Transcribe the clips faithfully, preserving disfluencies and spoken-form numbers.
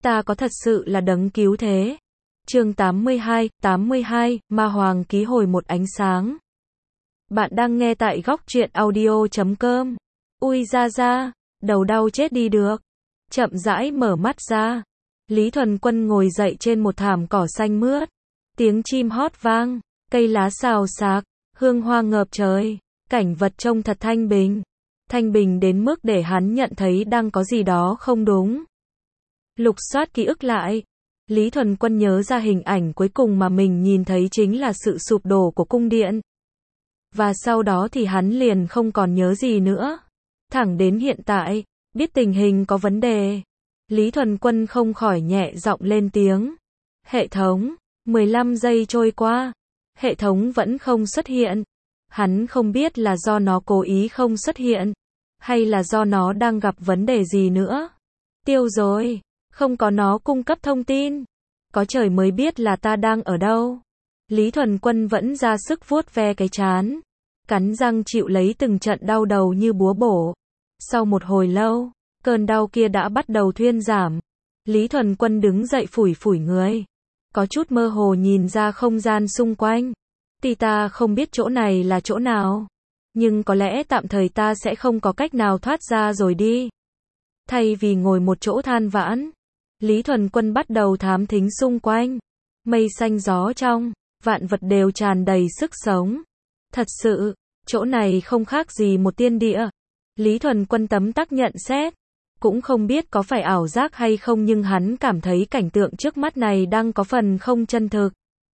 Ta có thật sự là đấng cứu thế. Chương tám mươi hai, tám mươi hai, Ma Hoàng ký hồi một ánh sáng. Bạn đang nghe tại góc truyện audio chấm com. Ui ra ra, đầu đau chết đi được. Chậm rãi mở mắt ra. Lý Thuần Quân ngồi dậy trên một thảm cỏ xanh mướt. Tiếng chim hót vang, cây lá xào xạc, hương hoa ngập trời. Cảnh vật trông thật thanh bình. Thanh bình đến mức để hắn nhận thấy đang có gì đó không đúng. Lục soát ký ức lại. Lý Thuần Quân nhớ ra hình ảnh cuối cùng mà mình nhìn thấy chính là sự sụp đổ của cung điện. Và sau đó thì hắn liền không còn nhớ gì nữa. Thẳng đến hiện tại, biết tình hình có vấn đề. Lý Thuần Quân không khỏi nhẹ giọng lên tiếng. Hệ thống, mười lăm giây trôi qua. Hệ thống vẫn không xuất hiện. Hắn không biết là do nó cố ý không xuất hiện. Hay là do nó đang gặp vấn đề gì nữa. Tiêu rồi. Không có nó cung cấp thông tin. Có trời mới biết là ta đang ở đâu. Lý Thuần Quân vẫn ra sức vuốt ve cái trán. Cắn răng chịu lấy từng trận đau đầu như búa bổ. Sau một hồi lâu, cơn đau kia đã bắt đầu thuyên giảm. Lý Thuần Quân đứng dậy phủi phủi người. Có chút mơ hồ nhìn ra không gian xung quanh. Thì ta không biết chỗ này là chỗ nào. Nhưng có lẽ tạm thời ta sẽ không có cách nào thoát ra rồi đi. Thay vì ngồi một chỗ than vãn, Lý Thuần Quân bắt đầu thám thính xung quanh. Mây xanh gió trong, vạn vật đều tràn đầy sức sống. Thật sự, chỗ này không khác gì một tiên địa. Lý Thuần Quân tấm tắc nhận xét. Cũng không biết có phải ảo giác hay không nhưng hắn cảm thấy cảnh tượng trước mắt này đang có phần không chân thực.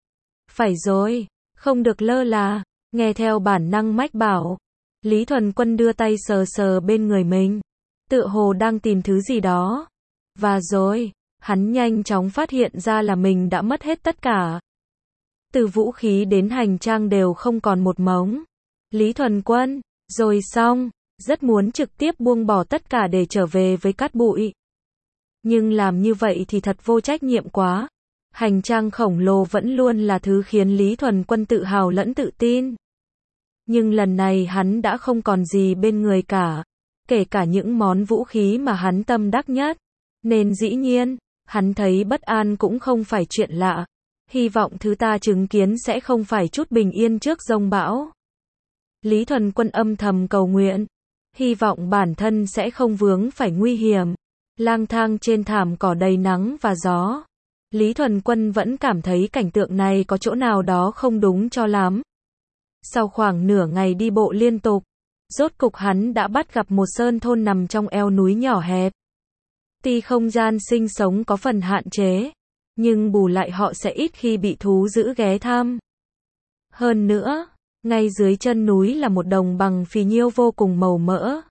Phải rồi, không được lơ là, nghe theo bản năng mách bảo. Lý Thuần Quân đưa tay sờ sờ bên người mình. Tựa hồ đang tìm thứ gì đó. Và rồi, hắn nhanh chóng phát hiện ra là mình đã mất hết tất cả. Từ vũ khí đến hành trang đều không còn một mống. Lý Thuần Quân, rồi xong, rất muốn trực tiếp buông bỏ tất cả để trở về với cát bụi. Nhưng làm như vậy thì thật vô trách nhiệm quá. Hành trang khổng lồ vẫn luôn là thứ khiến Lý Thuần Quân tự hào lẫn tự tin. Nhưng lần này hắn đã không còn gì bên người cả. Kể cả những món vũ khí mà hắn tâm đắc nhất. Nên dĩ nhiên, hắn thấy bất an cũng không phải chuyện lạ. Hy vọng thứ ta chứng kiến sẽ không phải chút bình yên trước giông bão. Lý Thuần Quân âm thầm cầu nguyện. Hy vọng bản thân sẽ không vướng phải nguy hiểm. Lang thang trên thảm cỏ đầy nắng và gió. Lý Thuần Quân vẫn cảm thấy cảnh tượng này có chỗ nào đó không đúng cho lắm. Sau khoảng nửa ngày đi bộ liên tục, rốt cục hắn đã bắt gặp một sơn thôn nằm trong eo núi nhỏ hẹp. Tuy không gian sinh sống có phần hạn chế, nhưng bù lại họ sẽ ít khi bị thú dữ ghé thăm. Hơn nữa, ngay dưới chân núi là một đồng bằng phì nhiêu vô cùng màu mỡ.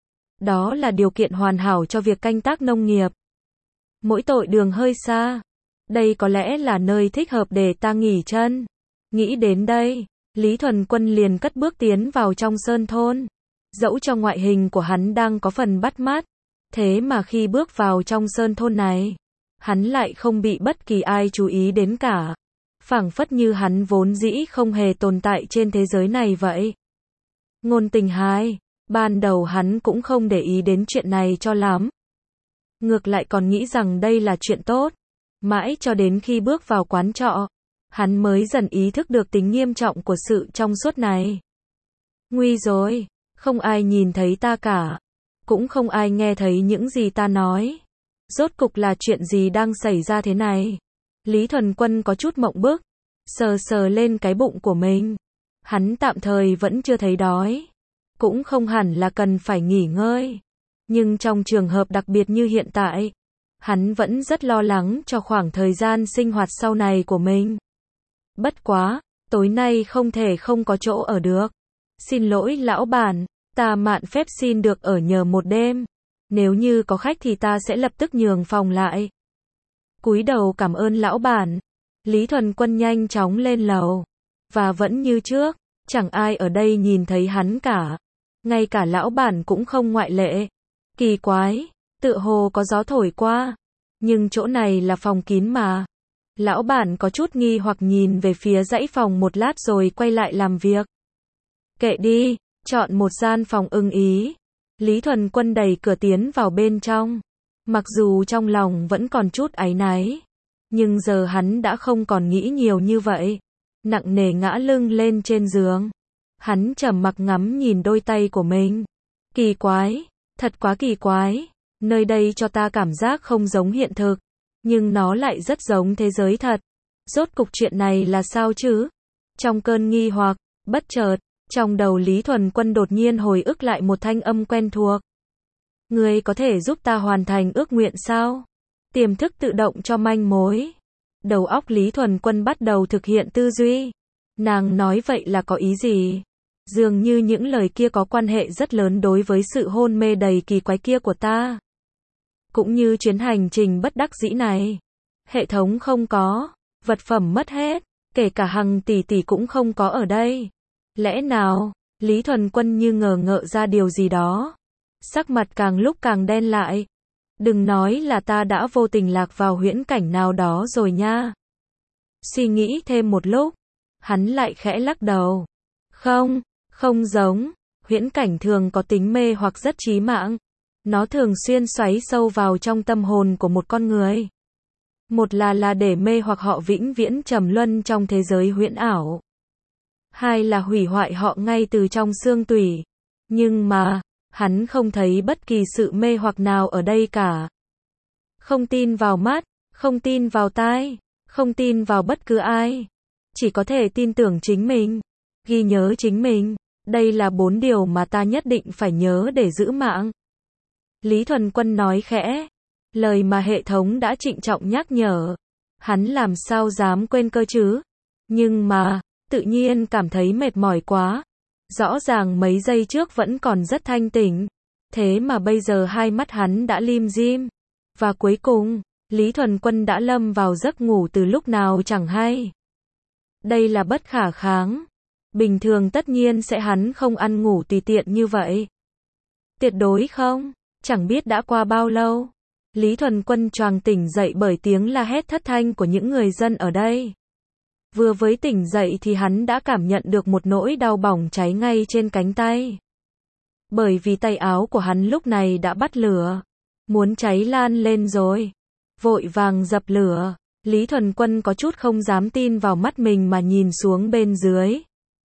Đó là điều kiện hoàn hảo cho việc canh tác nông nghiệp. Mỗi tội đường hơi xa. Đây có lẽ là nơi thích hợp để ta nghỉ chân. Nghĩ đến đây, Lý Thuần Quân liền cất bước tiến vào trong sơn thôn. Dẫu cho ngoại hình của hắn đang có phần bắt mắt, thế mà khi bước vào trong sơn thôn này, hắn lại không bị bất kỳ ai chú ý đến cả. Phảng phất như hắn vốn dĩ không hề tồn tại trên thế giới này vậy. Ngôn tình hai, ban đầu hắn cũng không để ý đến chuyện này cho lắm. Ngược lại còn nghĩ rằng đây là chuyện tốt. Mãi cho đến khi bước vào quán trọ, hắn mới dần ý thức được tính nghiêm trọng của sự trong suốt này. Nguy rồi, không ai nhìn thấy ta cả. Cũng không ai nghe thấy những gì ta nói. Rốt cục là chuyện gì đang xảy ra thế này? Lý Thuần Quân có chút mộng bức, sờ sờ lên cái bụng của mình. Hắn tạm thời vẫn chưa thấy đói. Cũng không hẳn là cần phải nghỉ ngơi. Nhưng trong trường hợp đặc biệt như hiện tại, hắn vẫn rất lo lắng cho khoảng thời gian sinh hoạt sau này của mình. Bất quá, tối nay không thể không có chỗ ở được. Xin lỗi lão bản, ta mạn phép xin được ở nhờ một đêm. Nếu như có khách thì ta sẽ lập tức nhường phòng lại. Cúi đầu cảm ơn lão bản. Lý Thuần Quân nhanh chóng lên lầu. Và vẫn như trước, chẳng ai ở đây nhìn thấy hắn cả. Ngay cả lão bản cũng không ngoại lệ. Kỳ quái, tựa hồ có gió thổi qua. Nhưng chỗ này là phòng kín mà. Lão bản có chút nghi hoặc nhìn về phía dãy phòng một lát rồi quay lại làm việc. Kệ đi, chọn một gian phòng ưng ý. Lý Thuần Quân đẩy cửa tiến vào bên trong. Mặc dù trong lòng vẫn còn chút áy náy, nhưng giờ hắn đã không còn nghĩ nhiều như vậy. Nặng nề ngã lưng lên trên giường. Hắn trầm mặc ngắm nhìn đôi tay của mình. Kỳ quái, thật quá kỳ quái. Nơi đây cho ta cảm giác không giống hiện thực, nhưng nó lại rất giống thế giới thật. Rốt cục chuyện này là sao chứ? Trong cơn nghi hoặc, bất chợt, trong đầu Lý Thuần Quân đột nhiên hồi ức lại một thanh âm quen thuộc. Ngươi có thể giúp ta hoàn thành ước nguyện sao? Tiềm thức tự động cho manh mối. Đầu óc Lý Thuần Quân bắt đầu thực hiện tư duy. Nàng nói vậy là có ý gì? Dường như những lời kia có quan hệ rất lớn đối với sự hôn mê đầy kỳ quái kia của ta. Cũng như chuyến hành trình bất đắc dĩ này. Hệ thống không có, vật phẩm mất hết, kể cả Hằng tỷ tỷ cũng không có ở đây. Lẽ nào, Lý Thuần Quân như ngờ ngợ ra điều gì đó. Sắc mặt càng lúc càng đen lại. Đừng nói là ta đã vô tình lạc vào huyễn cảnh nào đó rồi nha. Suy nghĩ thêm một lúc, hắn lại khẽ lắc đầu. Không, không giống, huyễn cảnh thường có tính mê hoặc rất chí mạng. Nó thường xuyên xoáy sâu vào trong tâm hồn của một con người. Một là là để mê hoặc họ vĩnh viễn trầm luân trong thế giới huyễn ảo. Hai là hủy hoại họ ngay từ trong xương tủy. Nhưng mà, hắn không thấy bất kỳ sự mê hoặc nào ở đây cả. Không tin vào mắt, không tin vào tai, không tin vào bất cứ ai. Chỉ có thể tin tưởng chính mình, ghi nhớ chính mình. Đây là bốn điều mà ta nhất định phải nhớ để giữ mạng. Lý Thuần Quân nói khẽ. Lời mà hệ thống đã trịnh trọng nhắc nhở. Hắn làm sao dám quên cơ chứ? Nhưng mà, tự nhiên cảm thấy mệt mỏi quá. Rõ ràng mấy giây trước vẫn còn rất thanh tỉnh. Thế mà bây giờ hai mắt hắn đã lim dim. Và cuối cùng, Lý Thuần Quân đã lâm vào giấc ngủ từ lúc nào chẳng hay. Đây là bất khả kháng. Bình thường tất nhiên sẽ hắn không ăn ngủ tùy tiện như vậy. Tuyệt đối không. Chẳng biết đã qua bao lâu. Lý Thuần Quân choàng tỉnh dậy bởi tiếng la hét thất thanh của những người dân ở đây. Vừa với tỉnh dậy thì hắn đã cảm nhận được một nỗi đau bỏng cháy ngay trên cánh tay. Bởi vì tay áo của hắn lúc này đã bắt lửa. Muốn cháy lan lên rồi. Vội vàng dập lửa. Lý Thuần Quân có chút không dám tin vào mắt mình mà nhìn xuống bên dưới.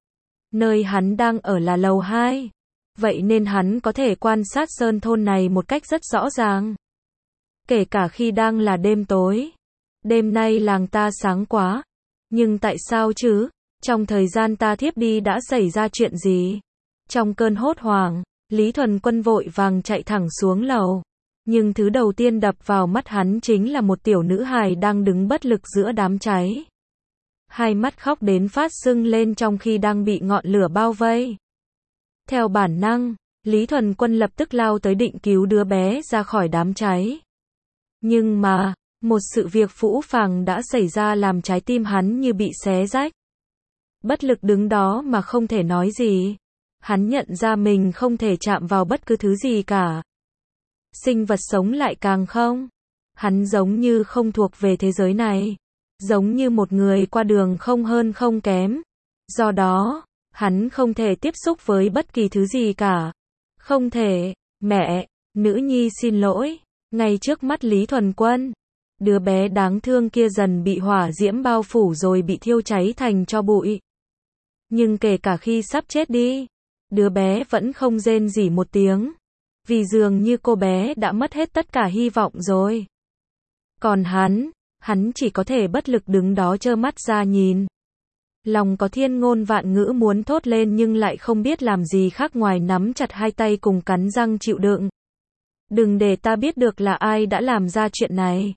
Nơi hắn đang ở là lầu hai. Vậy nên hắn có thể quan sát sơn thôn này một cách rất rõ ràng. Kể cả khi đang là đêm tối. Đêm nay làng ta sáng quá. Nhưng tại sao chứ? Trong thời gian ta thiếp đi đã xảy ra chuyện gì? Trong cơn hốt hoảng, Lý Thuần Quân vội vàng chạy thẳng xuống lầu. Nhưng thứ đầu tiên đập vào mắt hắn chính là một tiểu nữ hài đang đứng bất lực giữa đám cháy. Hai mắt khóc đến phát sưng lên trong khi đang bị ngọn lửa bao vây. Theo bản năng, Lý Thuần Quân lập tức lao tới định cứu đứa bé ra khỏi đám cháy. Nhưng mà, một sự việc phũ phàng đã xảy ra làm trái tim hắn như bị xé rách. Bất lực đứng đó mà không thể nói gì. Hắn nhận ra mình không thể chạm vào bất cứ thứ gì cả. Sinh vật sống lại càng không. Hắn giống như không thuộc về thế giới này. Giống như một người qua đường không hơn không kém. Do đó, hắn không thể tiếp xúc với bất kỳ thứ gì cả. Không thể. Mẹ, nữ nhi xin lỗi. Ngay trước mắt Lý Thuần Quân, đứa bé đáng thương kia dần bị hỏa diễm bao phủ rồi bị thiêu cháy thành tro bụi. Nhưng kể cả khi sắp chết đi, đứa bé vẫn không rên rỉ một tiếng. Vì dường như cô bé đã mất hết tất cả hy vọng rồi. Còn hắn, hắn chỉ có thể bất lực đứng đó trơ mắt ra nhìn. Lòng có thiên ngôn vạn ngữ muốn thốt lên nhưng lại không biết làm gì khác ngoài nắm chặt hai tay cùng cắn răng chịu đựng. Đừng để ta biết được là ai đã làm ra chuyện này.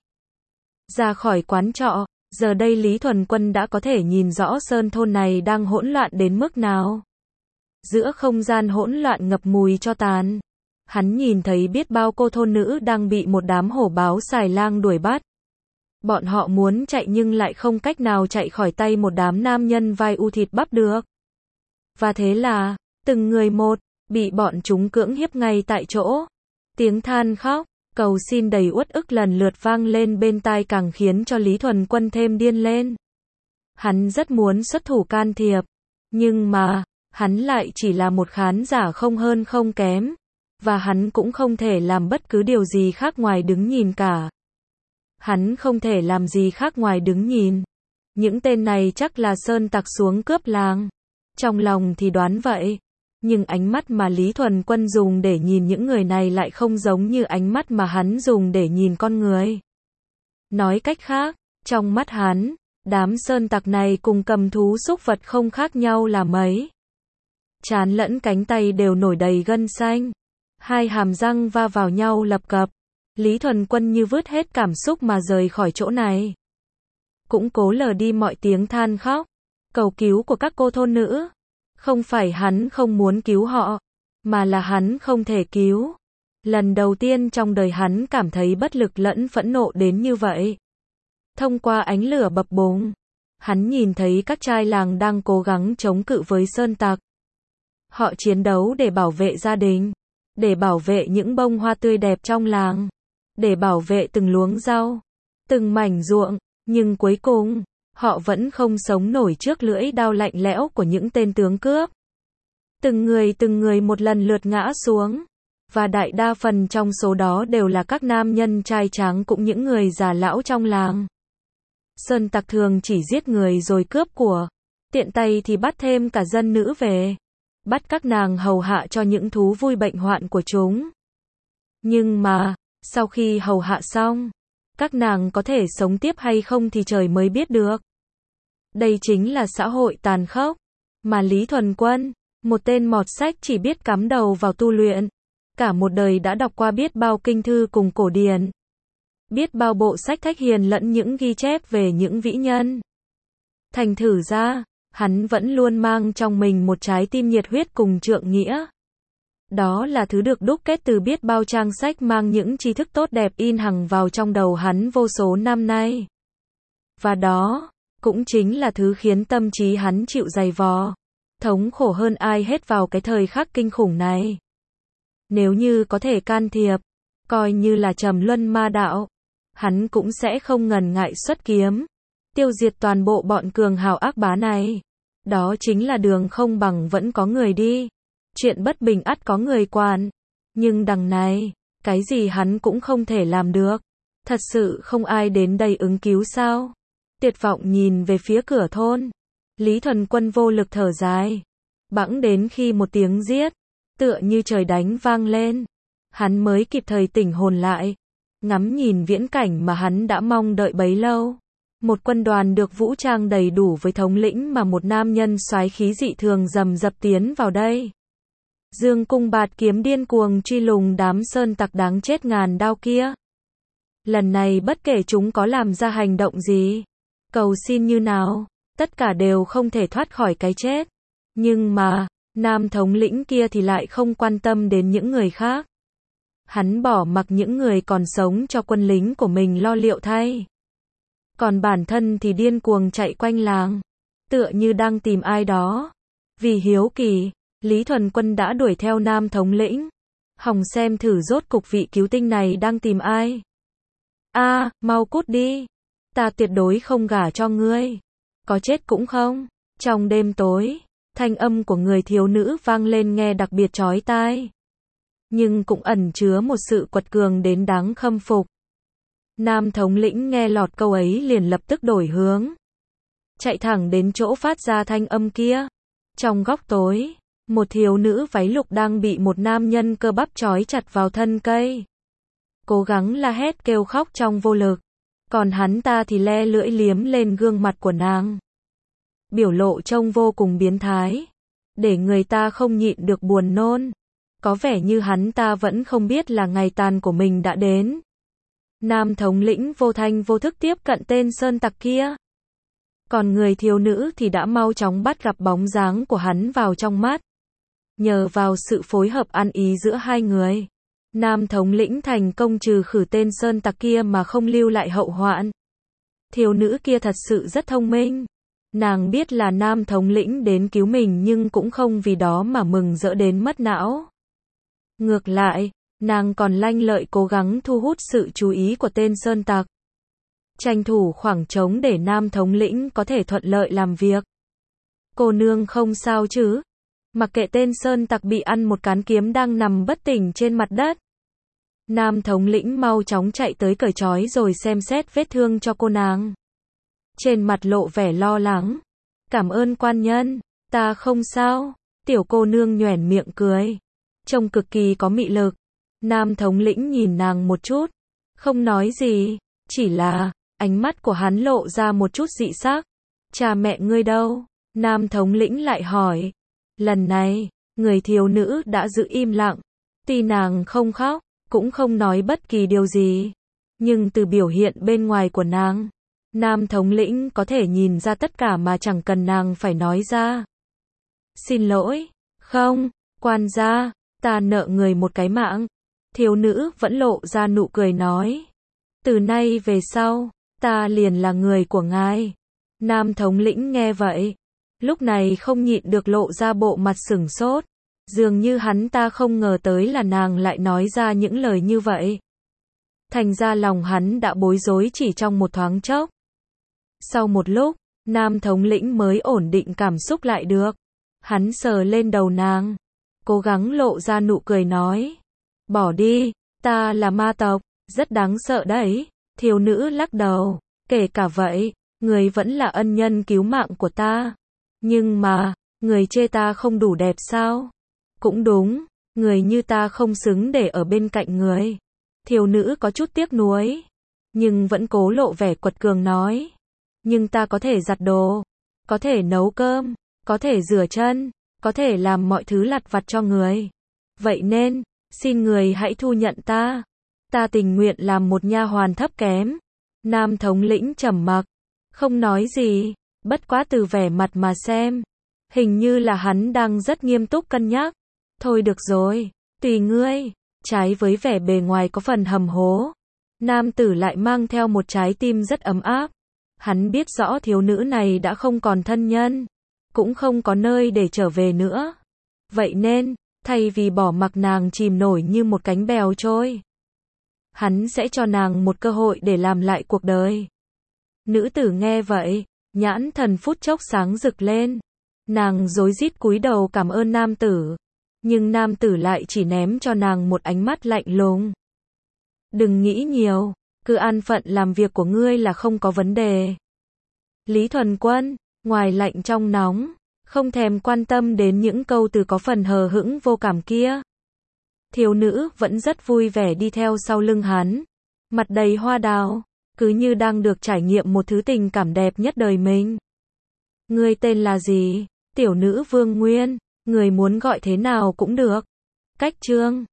Ra khỏi quán trọ, giờ đây Lý Thuần Quân đã có thể nhìn rõ sơn thôn này đang hỗn loạn đến mức nào. Giữa không gian hỗn loạn ngập mùi tro tàn, hắn nhìn thấy biết bao cô thôn nữ đang bị một đám hổ báo xài lang đuổi bắt. Bọn họ muốn chạy nhưng lại không cách nào chạy khỏi tay một đám nam nhân vai u thịt bắp được. Và thế là, từng người một, bị bọn chúng cưỡng hiếp ngay tại chỗ. Tiếng than khóc, cầu xin đầy uất ức lần lượt vang lên bên tai càng khiến cho Lý Thuần Quân thêm điên lên. Hắn rất muốn xuất thủ can thiệp, nhưng mà, hắn lại chỉ là một khán giả không hơn không kém. và hắn cũng không thể làm bất cứ điều gì khác ngoài đứng nhìn cả. Hắn không thể làm gì khác ngoài đứng nhìn. Những tên này chắc là sơn tặc xuống cướp làng. Trong lòng thì đoán vậy. Nhưng ánh mắt mà Lý Thuần Quân dùng để nhìn những người này lại không giống như ánh mắt mà hắn dùng để nhìn con người. Nói cách khác, trong mắt hắn, đám sơn tặc này cùng cầm thú súc vật không khác nhau là mấy. Trán lẫn cánh tay đều nổi đầy gân xanh. Hai hàm răng va vào nhau lập cập. Lý Thuần Quân như vứt hết cảm xúc mà rời khỏi chỗ này. Cũng cố lờ đi mọi tiếng than khóc, cầu cứu của các cô thôn nữ. Không phải hắn không muốn cứu họ, mà là hắn không thể cứu. Lần đầu tiên trong đời hắn cảm thấy bất lực lẫn phẫn nộ đến như vậy. Thông qua ánh lửa bập bùng, hắn nhìn thấy các trai làng đang cố gắng chống cự với sơn tặc. Họ chiến đấu để bảo vệ gia đình, để bảo vệ những bông hoa tươi đẹp trong làng, để bảo vệ từng luống rau, từng mảnh ruộng, nhưng cuối cùng, họ vẫn không sống nổi trước lưỡi đao lạnh lẽo của những tên tướng cướp. Từng người từng người một lần lượt ngã xuống, và đại đa phần trong số đó đều là các nam nhân trai tráng cũng những người già lão trong làng. Sơn tặc thường chỉ giết người rồi cướp của, tiện tay thì bắt thêm cả dân nữ về, bắt các nàng hầu hạ cho những thú vui bệnh hoạn của chúng. Nhưng mà, sau khi hầu hạ xong, các nàng có thể sống tiếp hay không thì trời mới biết được. Đây chính là xã hội tàn khốc, mà Lý Thuần Quân, một tên mọt sách chỉ biết cắm đầu vào tu luyện, cả một đời đã đọc qua biết bao kinh thư cùng cổ điển, biết bao bộ sách thách hiền lẫn những ghi chép về những vĩ nhân. Thành thử ra, hắn vẫn luôn mang trong mình một trái tim nhiệt huyết cùng trượng nghĩa. Đó là thứ được đúc kết từ biết bao trang sách mang những tri thức tốt đẹp in hằng vào trong đầu hắn vô số năm nay. Và đó, cũng chính là thứ khiến tâm trí hắn chịu dày vò, thống khổ hơn ai hết vào cái thời khắc kinh khủng này. Nếu như có thể can thiệp, coi như là trầm luân ma đạo, hắn cũng sẽ không ngần ngại xuất kiếm, tiêu diệt toàn bộ bọn cường hào ác bá này. Đó chính là đường không bằng vẫn có người đi. Chuyện bất bình ắt có người quản. Nhưng đằng này, cái gì hắn cũng không thể làm được. Thật sự không ai đến đây ứng cứu sao? Tuyệt vọng nhìn về phía cửa thôn. Lý Thuần Quân vô lực thở dài. Bẵng đến khi một tiếng giết, tựa như trời đánh vang lên. Hắn mới kịp thời tỉnh hồn lại. Ngắm nhìn viễn cảnh mà hắn đã mong đợi bấy lâu. Một quân đoàn được vũ trang đầy đủ với thống lĩnh mà một nam nhân soái khí dị thường rầm rập tiến vào đây. Dương cung bạt kiếm điên cuồng truy lùng đám sơn tặc đáng chết ngàn đao kia. Lần này bất kể chúng có làm ra hành động gì, cầu xin như nào, tất cả đều không thể thoát khỏi cái chết. Nhưng mà, nam thống lĩnh kia thì lại không quan tâm đến những người khác. Hắn bỏ mặc những người còn sống cho quân lính của mình lo liệu thay. Còn bản thân thì điên cuồng chạy quanh làng, tựa như đang tìm ai đó. Vì hiếu kỳ, Lý Thuần Quân đã đuổi theo nam thống lĩnh, hòng xem thử rốt cục vị cứu tinh này đang tìm ai. A, à, mau cút đi, ta tuyệt đối không gả cho ngươi, có chết cũng không. Trong đêm tối, thanh âm của người thiếu nữ vang lên nghe đặc biệt chói tai, nhưng cũng ẩn chứa một sự quật cường đến đáng khâm phục. Nam thống lĩnh nghe lọt câu ấy liền lập tức đổi hướng, chạy thẳng đến chỗ phát ra thanh âm kia. Trong góc tối, một thiếu nữ váy lục đang bị một nam nhân cơ bắp trói chặt vào thân cây. Cố gắng la hét kêu khóc trong vô lực, còn hắn ta thì le lưỡi liếm lên gương mặt của nàng. Biểu lộ trông vô cùng biến thái, để người ta không nhịn được buồn nôn. Có vẻ như hắn ta vẫn không biết là ngày tàn của mình đã đến. Nam thống lĩnh vô thanh vô thức tiếp cận tên sơn tặc kia. Còn người thiếu nữ thì đã mau chóng bắt gặp bóng dáng của hắn vào trong mắt. Nhờ vào sự phối hợp ăn ý giữa hai người, nam thống lĩnh thành công trừ khử tên sơn tặc kia mà không lưu lại hậu hoạn. Thiếu nữ kia thật sự rất thông minh. Nàng biết là nam thống lĩnh đến cứu mình nhưng cũng không vì đó mà mừng rỡ đến mất não. Ngược lại, nàng còn lanh lợi cố gắng thu hút sự chú ý của tên sơn tặc. Tranh thủ khoảng trống để nam thống lĩnh có thể thuận lợi làm việc. Cô nương không sao chứ? Mặc kệ tên sơn tặc bị ăn một cán kiếm đang nằm bất tỉnh trên mặt đất. Nam thống lĩnh mau chóng chạy tới cởi trói rồi xem xét vết thương cho cô nàng. Trên mặt lộ vẻ lo lắng. Cảm ơn quan nhân, ta không sao. Tiểu cô nương nhoẻn miệng cười. Trông cực kỳ có mị lực. Nam thống lĩnh nhìn nàng một chút. Không nói gì. Chỉ là, ánh mắt của hắn lộ ra một chút dị sắc. Cha mẹ ngươi đâu? Nam thống lĩnh lại hỏi. Lần này, người thiếu nữ đã giữ im lặng. Tuy nàng không khóc, cũng không nói bất kỳ điều gì. Nhưng từ biểu hiện bên ngoài của nàng, Nam thống lĩnh có thể nhìn ra tất cả mà chẳng cần nàng phải nói ra. Xin lỗi, không, quan gia, ta nợ người một cái mạng. Thiếu nữ vẫn lộ ra nụ cười nói. Từ nay về sau, ta liền là người của ngài. Nam thống lĩnh nghe vậy, lúc này không nhịn được lộ ra bộ mặt sửng sốt. Dường như hắn ta không ngờ tới là nàng lại nói ra những lời như vậy. Thành ra lòng hắn đã bối rối chỉ trong một thoáng chốc. Sau một lúc, Nam thống lĩnh mới ổn định cảm xúc lại được. Hắn sờ lên đầu nàng, cố gắng lộ ra nụ cười nói. Bỏ đi, ta là ma tộc, rất đáng sợ đấy. Thiếu nữ lắc đầu, kể cả vậy, người vẫn là ân nhân cứu mạng của ta. Nhưng mà, người chê ta không đủ đẹp sao? Cũng đúng, người như ta không xứng để ở bên cạnh người. Thiếu nữ có chút tiếc nuối, nhưng vẫn cố lộ vẻ quật cường nói. Nhưng ta có thể giặt đồ, có thể nấu cơm, có thể rửa chân, có thể làm mọi thứ lặt vặt cho người. Vậy nên, xin người hãy thu nhận ta. Ta tình nguyện làm một nha hoàn thấp kém. Nam thống lĩnh trầm mặc, không nói gì, bất quá từ vẻ mặt mà xem. Hình như là hắn đang rất nghiêm túc cân nhắc. Thôi được rồi, tùy ngươi. Trái với vẻ bề ngoài có phần hầm hố, nam tử lại mang theo một trái tim rất ấm áp. Hắn biết rõ thiếu nữ này đã không còn thân nhân, cũng không có nơi để trở về nữa. Vậy nên, thay vì bỏ mặc nàng chìm nổi như một cánh bèo trôi, hắn sẽ cho nàng một cơ hội để làm lại cuộc đời. Nữ tử nghe vậy, nhãn thần phút chốc sáng rực lên. Nàng rối rít cúi đầu cảm ơn nam tử. Nhưng nam tử lại chỉ ném cho nàng một ánh mắt lạnh lùng. Đừng nghĩ nhiều, cứ an phận làm việc của ngươi là không có vấn đề. Lý Thuần Quân, ngoài lạnh trong nóng, không thèm quan tâm đến những câu từ có phần hờ hững vô cảm kia. Thiếu nữ vẫn rất vui vẻ đi theo sau lưng hắn, mặt đầy hoa đào, cứ như đang được trải nghiệm một thứ tình cảm đẹp nhất đời mình. Ngươi tên là gì? Tiểu nữ Vương Nguyên, người muốn gọi thế nào cũng được. Cách chương